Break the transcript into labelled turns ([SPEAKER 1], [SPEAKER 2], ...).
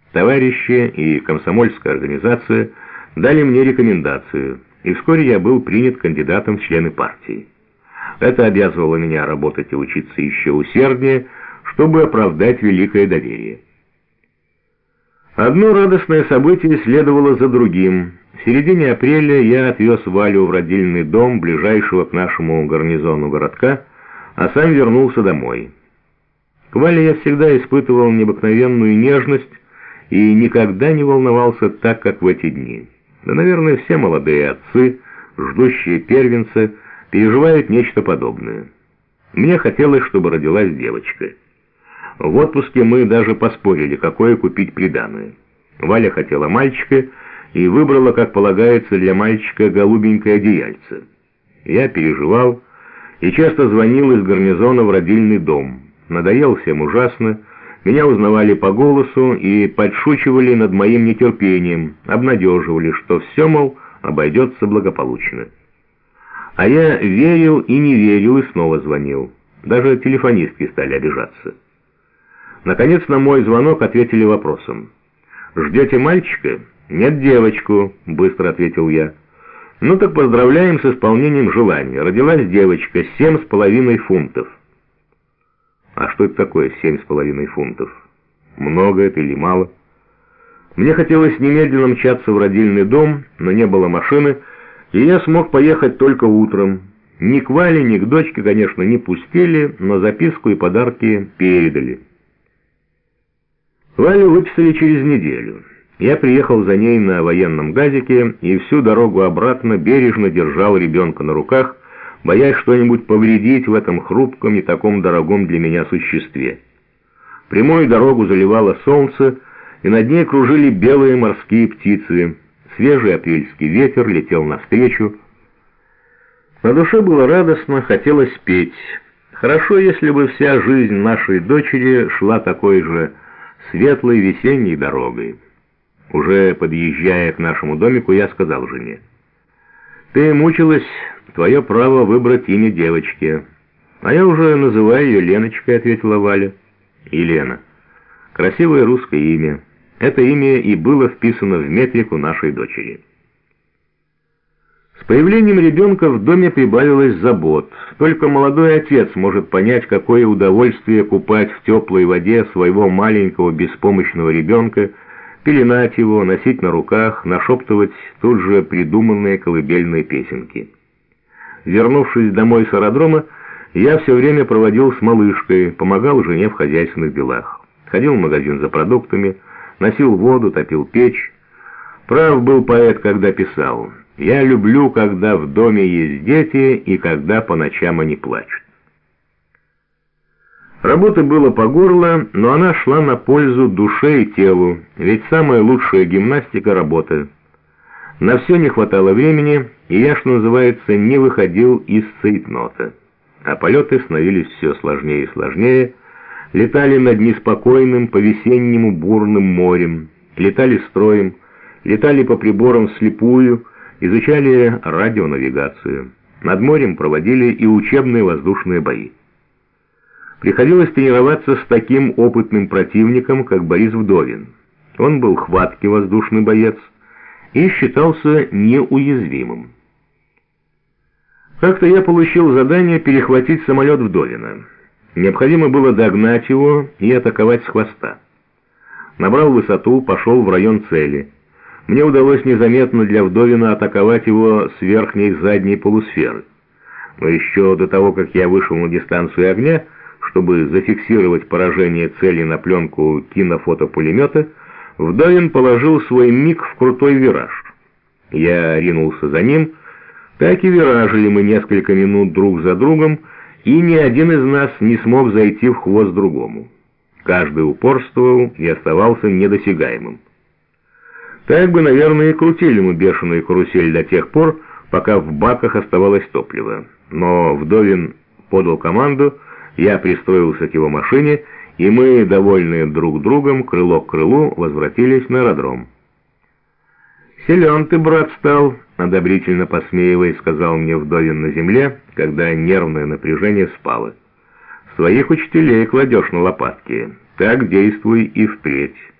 [SPEAKER 1] Товарищи и комсомольская организация дали мне рекомендацию, и вскоре я был принят кандидатом в члены партии. Это обязывало меня работать и учиться еще усерднее, чтобы оправдать великое доверие. Одно радостное событие следовало за другим. В середине апреля я отвез Валю в родильный дом ближайшего к нашему гарнизону городка, а сам вернулся домой. К Вале я всегда испытывал необыкновенную нежность и никогда не волновался так, как в эти дни. Да, наверное, все молодые отцы, ждущие первенца, переживают нечто подобное. Мне хотелось, чтобы родилась девочка. В отпуске мы даже поспорили, какое купить приданое. Валя хотела мальчика и выбрала, как полагается, для мальчика голубенькое одеяльце. Я переживал и часто звонил из гарнизона в родильный дом. Надоел всем ужасно, меня узнавали по голосу и подшучивали над моим нетерпением, обнадеживали, что все, мол, обойдется благополучно. А я верил и не верил и снова звонил. Даже телефонистки стали обижаться. Наконец на мой звонок ответили вопросом. «Ждете мальчика?» «Нет, девочку», — быстро ответил я. «Ну так поздравляем с исполнением желания. Родилась девочка, 7,5 фунтов». А что это такое 7,5 фунтов? Много это или мало? Мне хотелось немедленно мчаться в родильный дом, но не было машины, и я смог поехать только утром. Ни к Вале, ни к дочке, конечно, не пустили, но записку и подарки передали. Валю выписали через неделю. Я приехал за ней на военном газике и всю дорогу обратно бережно держал ребенка на руках, боясь что-нибудь повредить в этом хрупком и таком дорогом для меня существе. Прямую дорогу заливало солнце, и над ней кружили белые морские птицы. Свежий апрельский ветер летел навстречу. На душе было радостно, хотелось петь. Хорошо, если бы вся жизнь нашей дочери шла такой же светлой весенней дорогой. Уже подъезжая к нашему домику, я сказал жене: «Ты мучилась, твое право выбрать имя девочки». «А я уже называю ее Леночкой», — ответила Валя. «Елена. Красивое русское имя. Это имя и было вписано в метрику нашей дочери». С появлением ребенка в доме прибавилось забот. Только молодой отец может понять, какое удовольствие купать в теплой воде своего маленького беспомощного ребенка, пеленать его, носить на руках, нашептывать тут же придуманные колыбельные песенки. Вернувшись домой с аэродрома, я все время проводил с малышкой, помогал жене в хозяйственных делах. Ходил в магазин за продуктами, носил воду, топил печь. Прав был поэт, когда писал: «Я люблю, когда в доме есть дети и когда по ночам они плачут». Работы было по горло, но она шла на пользу душе и телу, ведь самая лучшая гимнастика — работа. На все не хватало времени, и я, что называется, не выходил из цейтнота. А полеты становились все сложнее и сложнее, летали над неспокойным по-весеннему бурным морем, летали строем, летали по приборам вслепую, изучали радионавигацию. Над морем проводили и учебные воздушные бои. Приходилось тренироваться с таким опытным противником, как Борис Вдовин. Он был хваткий воздушный боец и считался неуязвимым. Как-то я получил задание перехватить самолет Вдовина. Необходимо было догнать его и атаковать с хвоста. Набрал высоту, пошел в район цели. Мне удалось незаметно для Вдовина атаковать его с верхней задней полусферы. Но еще до того, как я вышел на дистанцию огня, чтобы зафиксировать поражение цели на пленку кинофотопулемета, Вдовин положил свой МиГ в крутой вираж. Я ринулся за ним, так и виражили мы несколько минут друг за другом, и ни один из нас не смог зайти в хвост другому. Каждый упорствовал и оставался недосягаемым. Так бы, наверное, и крутили мы бешеную карусель до тех пор, пока в баках оставалось топливо. Но Вдовин подал команду, я пристроился к его машине, и мы, довольные друг другом, крыло к крылу, возвратились на аэродром. «Силен ты, брат, стал», — одобрительно посмеиваясь, сказал мне Вдовин на земле, когда нервное напряжение спало. «Своих учителей кладешь на лопатки. Так действуй и впредь».